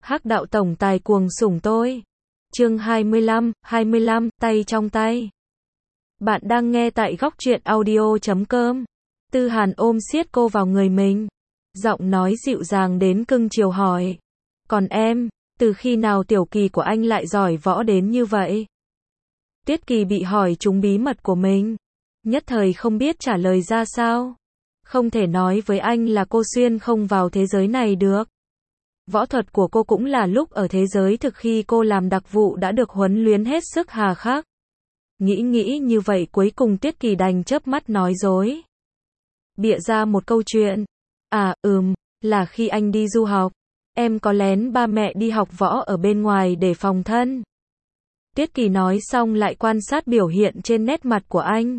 Hắc đạo tổng tài cuồng sủng tôi. Chương 25, tay trong tay. Bạn đang nghe tại góc truyện audio.com. Tư Hàn ôm siết cô vào người mình. Giọng nói dịu dàng đến cưng chiều hỏi. Còn em, từ khi nào tiểu kỳ của anh lại giỏi võ đến như vậy? Tuyết Kỳ bị hỏi trúng bí mật của mình. Nhất thời không biết trả lời ra sao. Không thể nói với anh là cô xuyên không vào thế giới này được. Võ thuật của cô cũng là lúc ở thế giới thực khi cô làm đặc vụ đã được huấn luyện hết sức hà khắc. Nghĩ như vậy cuối cùng Tuyết Kỳ đành chớp mắt nói dối. Bịa ra một câu chuyện. Là khi anh đi du học, em có lén ba mẹ đi học võ ở bên ngoài để phòng thân. Tuyết Kỳ nói xong lại quan sát biểu hiện trên nét mặt của anh.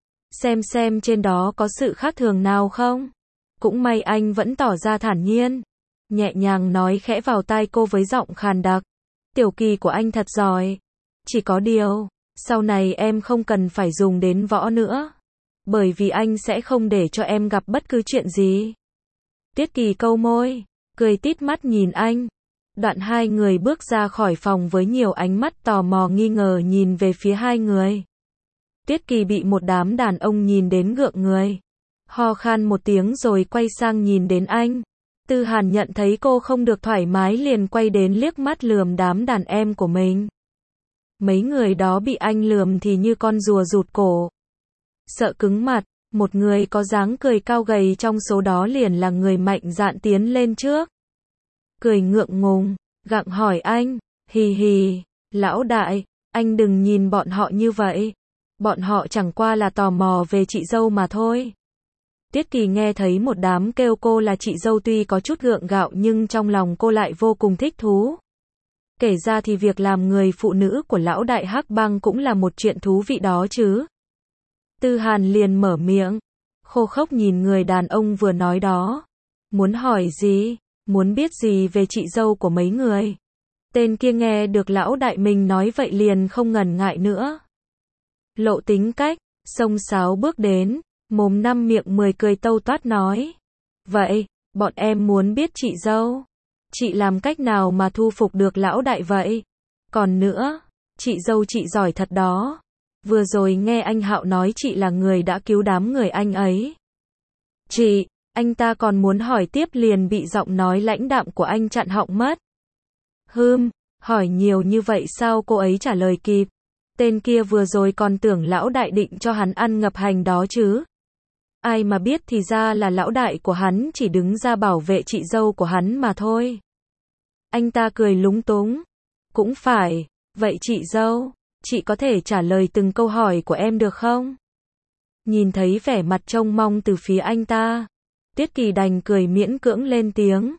Xem trên đó có sự khác thường nào không? Cũng may anh vẫn tỏ ra thản nhiên. Nhẹ nhàng nói khẽ vào tai cô với giọng khàn đặc. Tiểu kỳ của anh thật giỏi. Chỉ có điều, sau này em không cần phải dùng đến võ nữa. Bởi vì anh sẽ không để cho em gặp bất cứ chuyện gì. Tuyết Kỳ câu môi, cười tít mắt nhìn anh. Đoạn hai người bước ra khỏi phòng với nhiều ánh mắt tò mò nghi ngờ nhìn về phía hai người. Tuyết Kỳ bị một đám đàn ông nhìn đến gượng người. Ho khan một tiếng rồi quay sang nhìn đến anh. Tư Hàn nhận thấy cô không được thoải mái liền quay đến liếc mắt lườm đám đàn em của mình. Mấy người đó bị anh lườm thì như con rùa rụt cổ. Sợ cứng mặt, một người có dáng cười cao gầy trong số đó liền là người mạnh dạn tiến lên trước. Cười ngượng ngùng, gặng hỏi anh, hì, lão đại, anh đừng nhìn bọn họ như vậy. Bọn họ chẳng qua là tò mò về chị dâu mà thôi. Tuyết Kỳ nghe thấy một đám kêu cô là chị dâu tuy có chút gượng gạo nhưng trong lòng cô lại vô cùng thích thú. Kể ra thì việc làm người phụ nữ của lão đại Hắc Bang cũng là một chuyện thú vị đó chứ. Tư Hàn liền mở miệng, khô khốc nhìn người đàn ông vừa nói đó. Muốn hỏi gì? Muốn biết gì về chị dâu của mấy người? Tên kia nghe được lão đại mình nói vậy liền không ngần ngại nữa. Lộ tính cách, xông xáo bước đến, mồm năm miệng 10 cười tâu toát nói. Vậy, bọn em muốn biết chị dâu. Chị làm cách nào mà thu phục được lão đại vậy? Còn nữa, chị dâu chị giỏi thật đó. Vừa rồi nghe anh Hạo nói chị là người đã cứu đám người anh ấy. Chị, anh ta còn muốn hỏi tiếp liền bị giọng nói lãnh đạm của anh chặn họng mất. Hỏi nhiều như vậy sao cô ấy trả lời kịp? Tên kia vừa rồi còn tưởng lão đại định cho hắn ăn ngập hành đó chứ. Ai mà biết thì ra là lão đại của hắn chỉ đứng ra bảo vệ chị dâu của hắn mà thôi. Anh ta cười lúng túng. Cũng phải, vậy chị dâu, chị có thể trả lời từng câu hỏi của em được không? Nhìn thấy vẻ mặt trông mong từ phía anh ta, Tuyết Kỳ đành cười miễn cưỡng lên tiếng.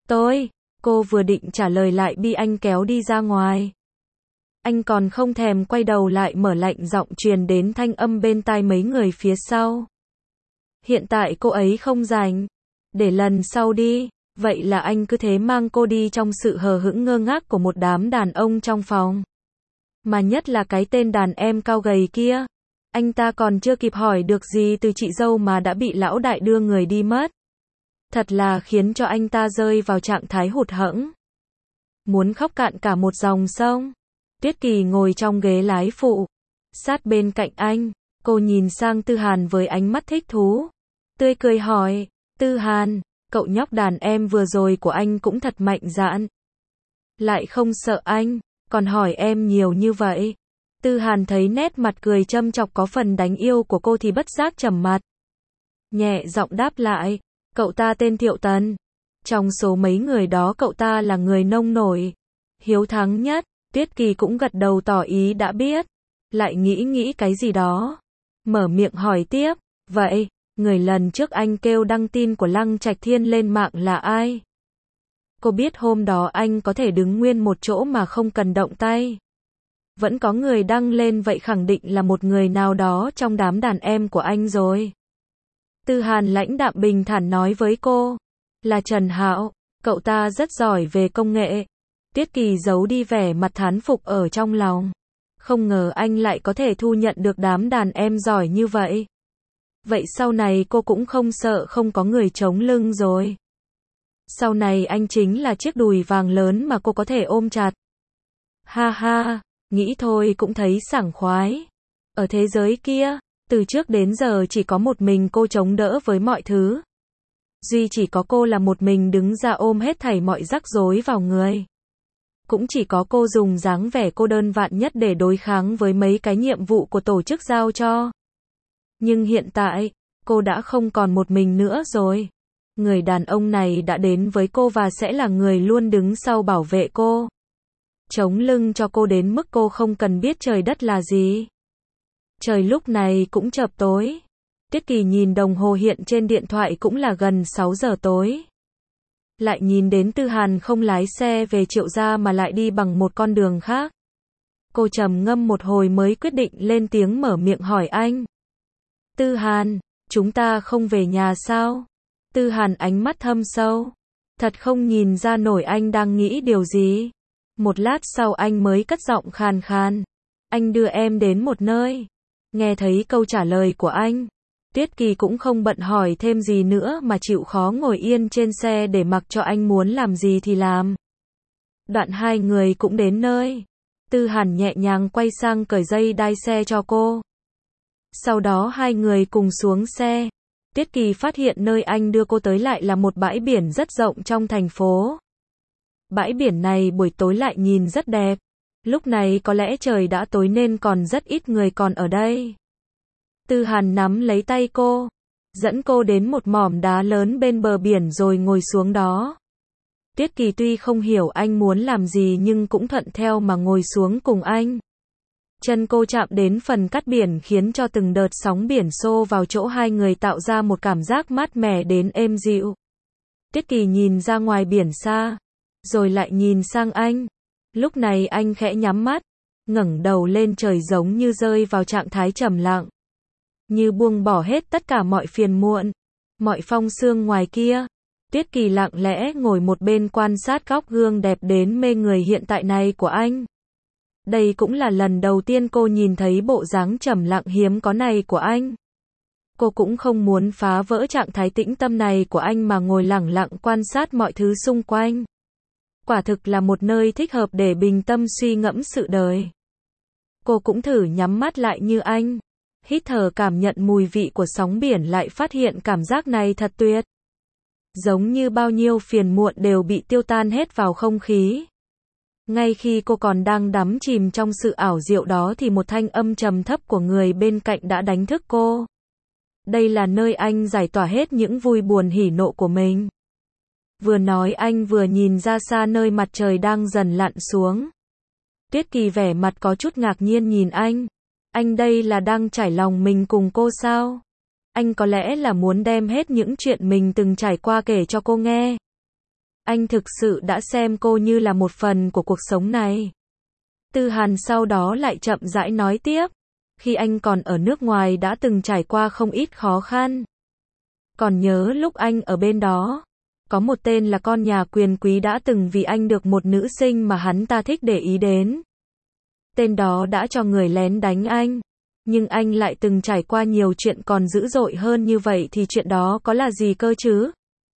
Cô vừa định trả lời lại bị anh kéo đi ra ngoài. Anh còn không thèm quay đầu lại mở lạnh giọng truyền đến thanh âm bên tai mấy người phía sau. Hiện tại cô ấy không rảnh. Để lần sau đi. Vậy là anh cứ thế mang cô đi trong sự hờ hững ngơ ngác của một đám đàn ông trong phòng. Mà nhất là cái tên đàn em cao gầy kia. Anh ta còn chưa kịp hỏi được gì từ chị dâu mà đã bị lão đại đưa người đi mất. Thật là khiến cho anh ta rơi vào trạng thái hụt hẫng. Muốn khóc cạn cả một dòng sông. Tuyết Kỳ ngồi trong ghế lái phụ. Sát bên cạnh anh, cô nhìn sang Tư Hàn với ánh mắt thích thú. Tươi cười hỏi, Tư Hàn, cậu nhóc đàn em vừa rồi của anh cũng thật mạnh dạn. Lại không sợ anh, còn hỏi em nhiều như vậy. Tư Hàn thấy nét mặt cười châm chọc có phần đánh yêu của cô thì bất giác trầm mặt. Nhẹ giọng đáp lại, cậu ta tên Thiệu Tần. Trong số mấy người đó cậu ta là người nông nổi, hiếu thắng nhất. Tuyết Kỳ cũng gật đầu tỏ ý đã biết. Lại nghĩ cái gì đó. Mở miệng hỏi tiếp, vậy, người lần trước anh kêu đăng tin của Lăng Trạch Thiên lên mạng là ai? Cô biết hôm đó anh có thể đứng nguyên một chỗ mà không cần động tay. Vẫn có người đăng lên vậy khẳng định là một người nào đó trong đám đàn em của anh rồi. Tư Hàn lãnh đạm bình thản nói với cô. Là Trần Hạo, cậu ta rất giỏi về công nghệ. Tuyết Kỳ giấu đi vẻ mặt thán phục ở trong lòng. Không ngờ anh lại có thể thu nhận được đám đàn em giỏi như vậy. Vậy sau này cô cũng không sợ không có người chống lưng rồi. Sau này anh chính là chiếc đùi vàng lớn mà cô có thể ôm chặt. Ha ha, nghĩ thôi cũng thấy sảng khoái. Ở thế giới kia, từ trước đến giờ chỉ có một mình cô chống đỡ với mọi thứ. Duy chỉ có cô là một mình đứng ra ôm hết thảy mọi rắc rối vào người. Cũng chỉ có cô dùng dáng vẻ cô đơn vạn nhất để đối kháng với mấy cái nhiệm vụ của tổ chức giao cho. Nhưng hiện tại, cô đã không còn một mình nữa rồi. Người đàn ông này đã đến với cô và sẽ là người luôn đứng sau bảo vệ cô. Chống lưng cho cô đến mức cô không cần biết trời đất là gì. Trời lúc này cũng chập tối. Tiết Kỳ nhìn đồng hồ hiện trên điện thoại cũng là gần 6 giờ tối. Lại nhìn đến Tư Hàn không lái xe về Triệu gia mà lại đi bằng một con đường khác. Cô trầm ngâm một hồi mới quyết định lên tiếng mở miệng hỏi anh. Tư Hàn, chúng ta không về nhà sao? Tư Hàn ánh mắt thâm sâu. Thật không nhìn ra nổi anh đang nghĩ điều gì. Một lát sau anh mới cất giọng khàn khàn. Anh đưa em đến một nơi. Nghe thấy câu trả lời của anh, Tiết Kỳ cũng không bận hỏi thêm gì nữa mà chịu khó ngồi yên trên xe để mặc cho anh muốn làm gì thì làm. Đoạn hai người cũng đến nơi. Tư Hàn nhẹ nhàng quay sang cởi dây đai xe cho cô. Sau đó hai người cùng xuống xe. Tiết Kỳ phát hiện nơi anh đưa cô tới lại là một bãi biển rất rộng trong thành phố. Bãi biển này buổi tối lại nhìn rất đẹp. Lúc này có lẽ trời đã tối nên còn rất ít người còn ở đây. Tư Hàn nắm lấy tay cô, dẫn cô đến một mỏm đá lớn bên bờ biển rồi ngồi xuống đó. Tiết Kỳ tuy không hiểu anh muốn làm gì nhưng cũng thuận theo mà ngồi xuống cùng anh. Chân cô chạm đến phần cát biển khiến cho từng đợt sóng biển xô vào chỗ hai người tạo ra một cảm giác mát mẻ đến êm dịu. Tiết Kỳ nhìn ra ngoài biển xa, rồi lại nhìn sang anh. Lúc này anh khẽ nhắm mắt, ngẩng đầu lên trời giống như rơi vào trạng thái trầm lặng. Như buông bỏ hết tất cả mọi phiền muộn, mọi phong sương ngoài kia. Tiết Kỳ lặng lẽ ngồi một bên quan sát góc gương đẹp đến mê người hiện tại này của anh. Đây cũng là lần đầu tiên cô nhìn thấy bộ dáng trầm lặng hiếm có này của anh. Cô cũng không muốn phá vỡ trạng thái tĩnh tâm này của anh mà ngồi lặng lặng quan sát mọi thứ xung quanh. Quả thực là một nơi thích hợp để bình tâm suy ngẫm sự đời. Cô cũng thử nhắm mắt lại như anh. Hít thở cảm nhận mùi vị của sóng biển lại phát hiện cảm giác này thật tuyệt. Giống như bao nhiêu phiền muộn đều bị tiêu tan hết vào không khí. Ngay khi cô còn đang đắm chìm trong sự ảo diệu đó thì một thanh âm trầm thấp của người bên cạnh đã đánh thức cô. Đây là nơi anh giải tỏa hết những vui buồn hỉ nộ của mình. Vừa nói anh vừa nhìn ra xa nơi mặt trời đang dần lặn xuống. Tiết Kỳ vẻ mặt có chút ngạc nhiên nhìn anh. Anh đây là đang trải lòng mình cùng cô sao? Anh có lẽ là muốn đem hết những chuyện mình từng trải qua kể cho cô nghe. Anh thực sự đã xem cô như là một phần của cuộc sống này. Tư Hàn sau đó lại chậm rãi nói tiếp. Khi anh còn ở nước ngoài đã từng trải qua không ít khó khăn. Còn nhớ lúc anh ở bên đó, có một tên là con nhà quyền quý đã từng vì anh được một nữ sinh mà hắn ta thích để ý đến. Tên đó đã cho người lén đánh anh. Nhưng anh lại từng trải qua nhiều chuyện còn dữ dội hơn như vậy thì chuyện đó có là gì cơ chứ?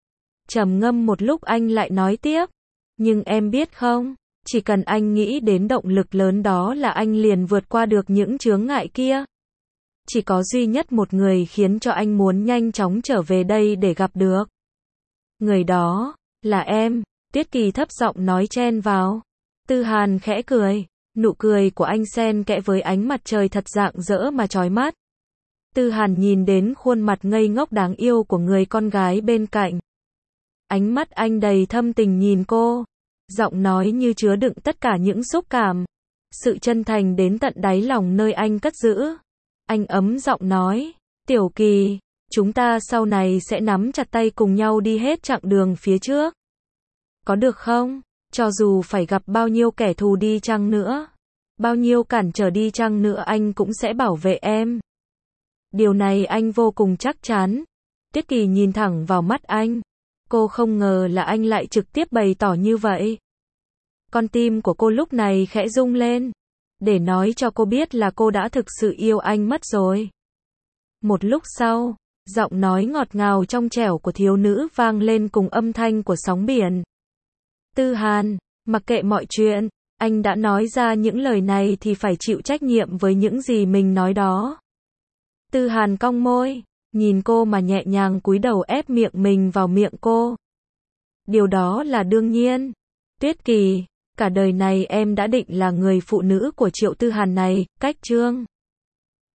Trầm ngâm một lúc anh lại nói tiếp. Nhưng em biết không, chỉ cần anh nghĩ đến động lực lớn đó là anh liền vượt qua được những chướng ngại kia. Chỉ có duy nhất một người khiến cho anh muốn nhanh chóng trở về đây để gặp được. Người đó, là em. Tiết Kỳ thấp giọng nói chen vào. Tư Hàn khẽ cười. Nụ cười của anh xen kẽ với ánh mặt trời thật rạng rỡ mà chói mắt. Tư Hàn nhìn đến khuôn mặt ngây ngốc đáng yêu của người con gái bên cạnh. Ánh mắt anh đầy thâm tình nhìn cô. Giọng nói như chứa đựng tất cả những xúc cảm. Sự chân thành đến tận đáy lòng nơi anh cất giữ. Anh ấm giọng nói. Tiểu Kỳ, chúng ta sau này sẽ nắm chặt tay cùng nhau đi hết chặng đường phía trước. Có được không? Cho dù phải gặp bao nhiêu kẻ thù đi chăng nữa, bao nhiêu cản trở đi chăng nữa anh cũng sẽ bảo vệ em. Điều này anh vô cùng chắc chắn. Tiết Kỳ nhìn thẳng vào mắt anh. Cô không ngờ là anh lại trực tiếp bày tỏ như vậy. Con tim của cô lúc này khẽ rung lên. Để nói cho cô biết là cô đã thực sự yêu anh mất rồi. Một lúc sau, Giọng nói ngọt ngào trong trẻo của thiếu nữ vang lên cùng âm thanh của sóng biển. Tư Hàn, mặc kệ mọi chuyện, anh đã nói ra những lời này thì phải chịu trách nhiệm với những gì mình nói đó. Tư Hàn cong môi, nhìn cô mà nhẹ nhàng cúi đầu ép miệng mình vào miệng cô. Điều đó là đương nhiên. Tuyết Kỳ, cả đời này em đã định là người phụ nữ của Triệu Tư Hàn này, cách chương.